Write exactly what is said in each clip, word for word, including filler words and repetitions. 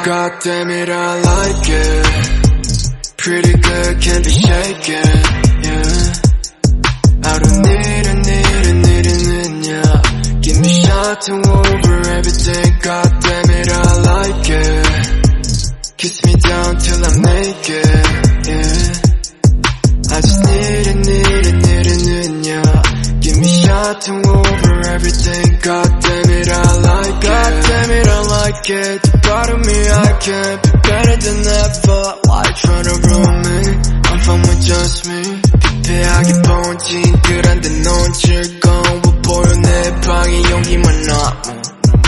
God damn it, I like it. Pretty good, can't be shaken, yeah. I don't need a, need a, need a, need ya. Give me shot to over everything. God damn it, I like it. Kiss me down till I make it, yeah. I just need it, need it, need it, need ya. Give me shot to over everything. God damn it, I like it. God damn it, I like it. The part of me I can't be better than ever. Why you tryna ruin me? I'm fine with just me. 피폐하게 본 징그란데 넌 즐거워 보여. 내 방에 용기만 남아.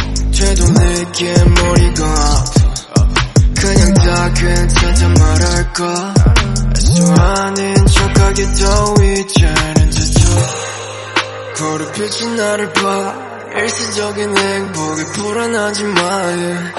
되돌리기에 머리가 아파. 그냥 다 괜찮다 말할까. 수 아닌 척하기도 이제는 지쳐. 거울빛이 나를 봐. 일시적인 행복에 불안하지 마요.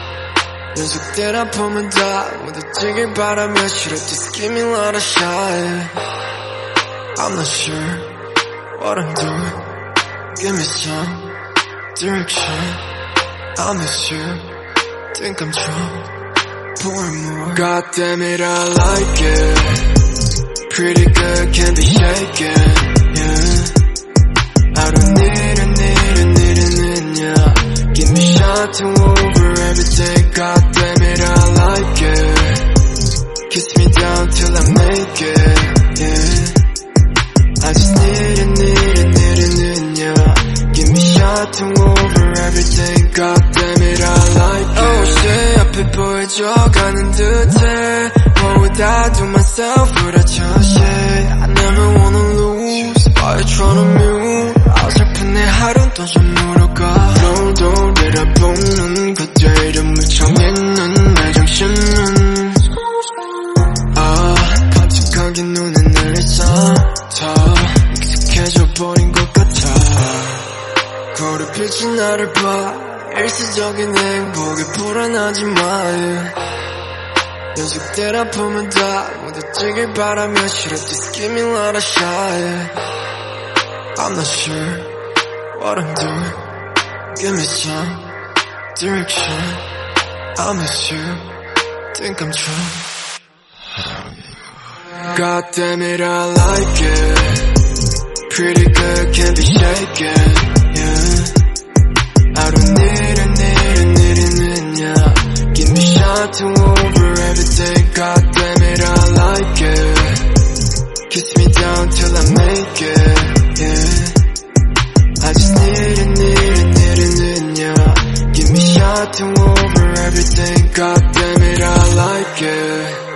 연속된 아픔은 다 묻어지길 바라며 싫어. Just give me a lot of shine. I'm not sure what I'm doing. Give me some direction. I miss you. Think I'm drunk. Pour more. God damn it, I like it. Pretty good, can't be shaken, yeah. I don't need a, need a, need a, need ya. Give me shot to over everything. God damn it, I like it. Kiss me down till I make it, yeah. I just need a, need a, need a, need ya. Give me shot to over everything. God damn it, I like it. Oh shit, 앞에 보여져가는 듯해. What would I do myself without your shit? I never wanna lose. Why you tryna mute? 어설픈 내 하루는 또 좀 물어가. 너도 내려보는 그때 이름을 정했는 내 정신은 아 반짝하게 눈에 내리서 더 익숙해져 버린 것 같아. 거울빛이 나를 봐. 일시적인 행복에 불안하지 마요. 연속된 아픔은 다 묻어지길 바라며 싫어. Just give me a lot of shine. I'm not sure what I'm doing. Give me some direction. I miss you. Think I'm drunk. God damn it, I like it. Pretty good, can't be shaken, yeah. I don't need a, need a, need a, need ya. Give me shot to over everything. God damn it, I like it. Kiss me down till I make it, yeah. I just need it, need it, need it, need ya. Give me shot to over everything. God damn it, I like it.